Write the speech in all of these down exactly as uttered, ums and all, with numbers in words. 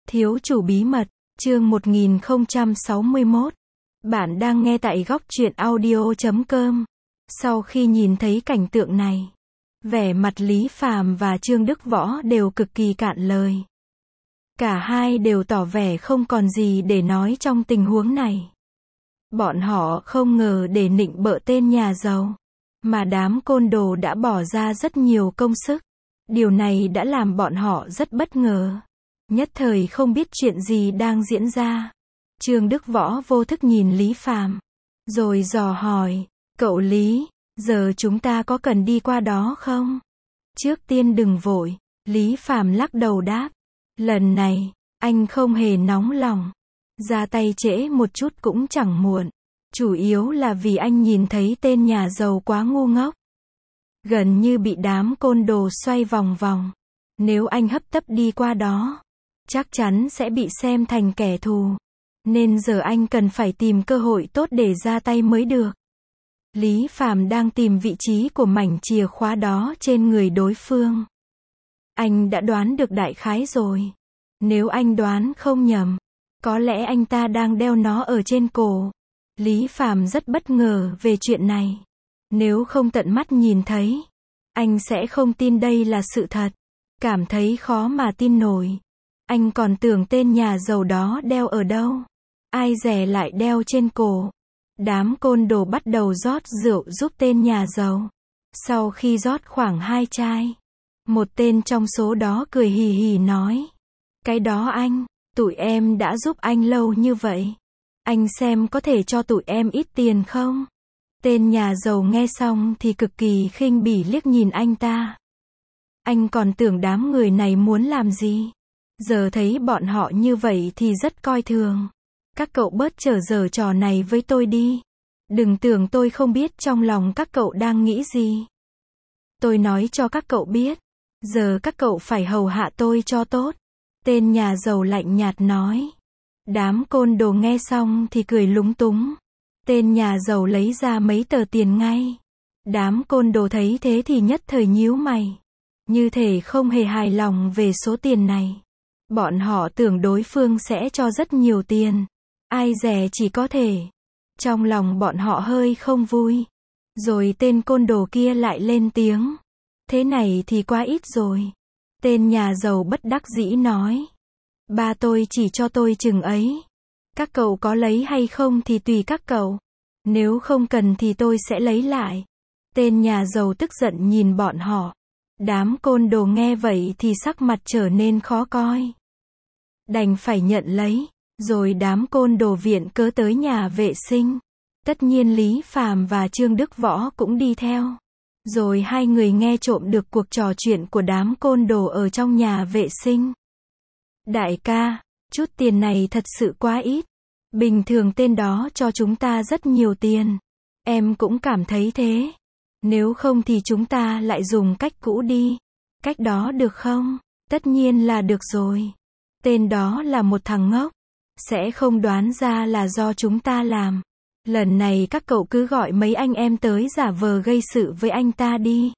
Thiếu chủ bí mật, chương một nghìn không trăm sáu mươi mốt. Bạn đang nghe tại góc truyện audio chấm com. Sau khi nhìn thấy cảnh tượng này, vẻ mặt Lý Phàm và Trương Đức Võ đều cực kỳ cạn lời. Cả hai đều tỏ vẻ không còn gì để nói trong tình huống này. Bọn họ không ngờ để nịnh bợ tên nhà giàu, mà đám côn đồ đã bỏ ra rất nhiều công sức. Điều này đã làm bọn họ rất bất ngờ. Nhất thời không biết chuyện gì đang diễn ra. Trương Đức Võ vô thức nhìn Lý Phàm, rồi dò hỏi, cậu Lý, giờ chúng ta có cần đi qua đó không? Trước tiên đừng vội, Lý Phàm lắc đầu đáp, lần này, anh không hề nóng lòng. Ra tay trễ một chút cũng chẳng muộn. Chủ yếu là vì anh nhìn thấy tên nhà giàu quá ngu ngốc. Gần như bị đám côn đồ xoay vòng vòng. Nếu anh hấp tấp đi qua đó, chắc chắn sẽ bị xem thành kẻ thù. Nên giờ anh cần phải tìm cơ hội tốt để ra tay mới được. Lý Phàm đang tìm vị trí của mảnh chìa khóa đó trên người đối phương. Anh đã đoán được đại khái rồi. Nếu anh đoán không nhầm, có lẽ anh ta đang đeo nó ở trên cổ. Lý Phàm rất bất ngờ về chuyện này. Nếu không tận mắt nhìn thấy, anh sẽ không tin đây là sự thật. Cảm thấy khó mà tin nổi. Anh còn tưởng tên nhà giàu đó đeo ở đâu. Ai dè lại đeo trên cổ. Đám côn đồ bắt đầu rót rượu giúp tên nhà giàu. Sau khi rót khoảng hai chai, một tên trong số đó cười hì hì nói, cái đó anh, tụi em đã giúp anh lâu như vậy. Anh xem có thể cho tụi em ít tiền không? Tên nhà giàu nghe xong thì cực kỳ khinh bỉ liếc nhìn anh ta. Anh còn tưởng đám người này muốn làm gì? Giờ thấy bọn họ như vậy thì rất coi thường. Các cậu bớt trở giở trò này với tôi đi. Đừng tưởng tôi không biết trong lòng các cậu đang nghĩ gì. Tôi nói cho các cậu biết. Giờ các cậu phải hầu hạ tôi cho tốt. Tên nhà giàu lạnh nhạt nói. Đám côn đồ nghe xong thì cười lúng túng. Tên nhà giàu lấy ra mấy tờ tiền ngay. Đám côn đồ thấy thế thì nhất thời nhíu mày. Như thể không hề hài lòng về số tiền này. Bọn họ tưởng đối phương sẽ cho rất nhiều tiền. Ai dè chỉ có thể. Trong lòng bọn họ hơi không vui. Rồi tên côn đồ kia lại lên tiếng. Thế này thì quá ít rồi. Tên nhà giàu bất đắc dĩ nói. Ba tôi chỉ cho tôi chừng ấy. Các cậu có lấy hay không thì tùy các cậu. Nếu không cần thì tôi sẽ lấy lại. Tên nhà giàu tức giận nhìn bọn họ. Đám côn đồ nghe vậy thì sắc mặt trở nên khó coi. Đành phải nhận lấy. Rồi đám côn đồ viện cớ tới nhà vệ sinh. Tất nhiên Lý Phàm và Trương Đức Võ cũng đi theo. Rồi hai người nghe trộm được cuộc trò chuyện của đám côn đồ ở trong nhà vệ sinh. Đại ca, chút tiền này thật sự quá ít. Bình thường tên đó cho chúng ta rất nhiều tiền. Em cũng cảm thấy thế. Nếu không thì chúng ta lại dùng cách cũ đi. Cách đó được không? Tất nhiên là được rồi. Tên đó là một thằng ngốc. Sẽ không đoán ra là do chúng ta làm. Lần này các cậu cứ gọi mấy anh em tới giả vờ gây sự với anh ta đi.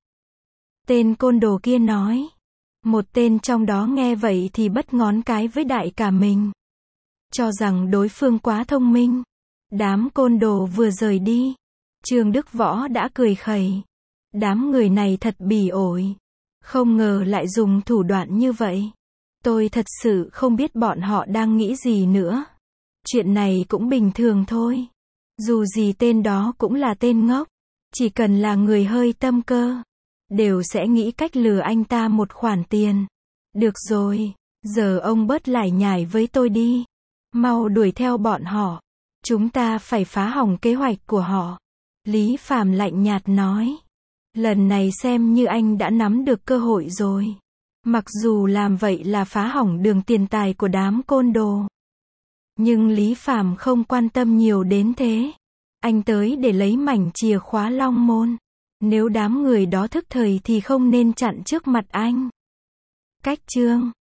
Tên côn đồ kia nói. Một tên trong đó nghe vậy thì bất ngón cái với đại ca mình. Cho rằng đối phương quá thông minh. Đám côn đồ vừa rời đi. Trương Đức Võ đã cười khẩy. Đám người này thật bỉ ổi. Không ngờ lại dùng thủ đoạn như vậy. Tôi thật sự không biết bọn họ đang nghĩ gì nữa. Chuyện này cũng bình thường thôi. Dù gì tên đó cũng là tên ngốc. Chỉ cần là người hơi tâm cơ, đều sẽ nghĩ cách lừa anh ta một khoản tiền. Được rồi, giờ ông bớt lải nhải với tôi đi. Mau đuổi theo bọn họ. Chúng ta phải phá hỏng kế hoạch của họ. Lý Phàm lạnh nhạt nói. Lần này xem như anh đã nắm được cơ hội rồi. Mặc dù làm vậy là phá hỏng đường tiền tài của đám côn đồ. Nhưng Lý Phàm không quan tâm nhiều đến thế. Anh tới để lấy mảnh chìa khóa Long Môn. Nếu đám người đó thức thời thì không nên chặn trước mặt anh. Cách chương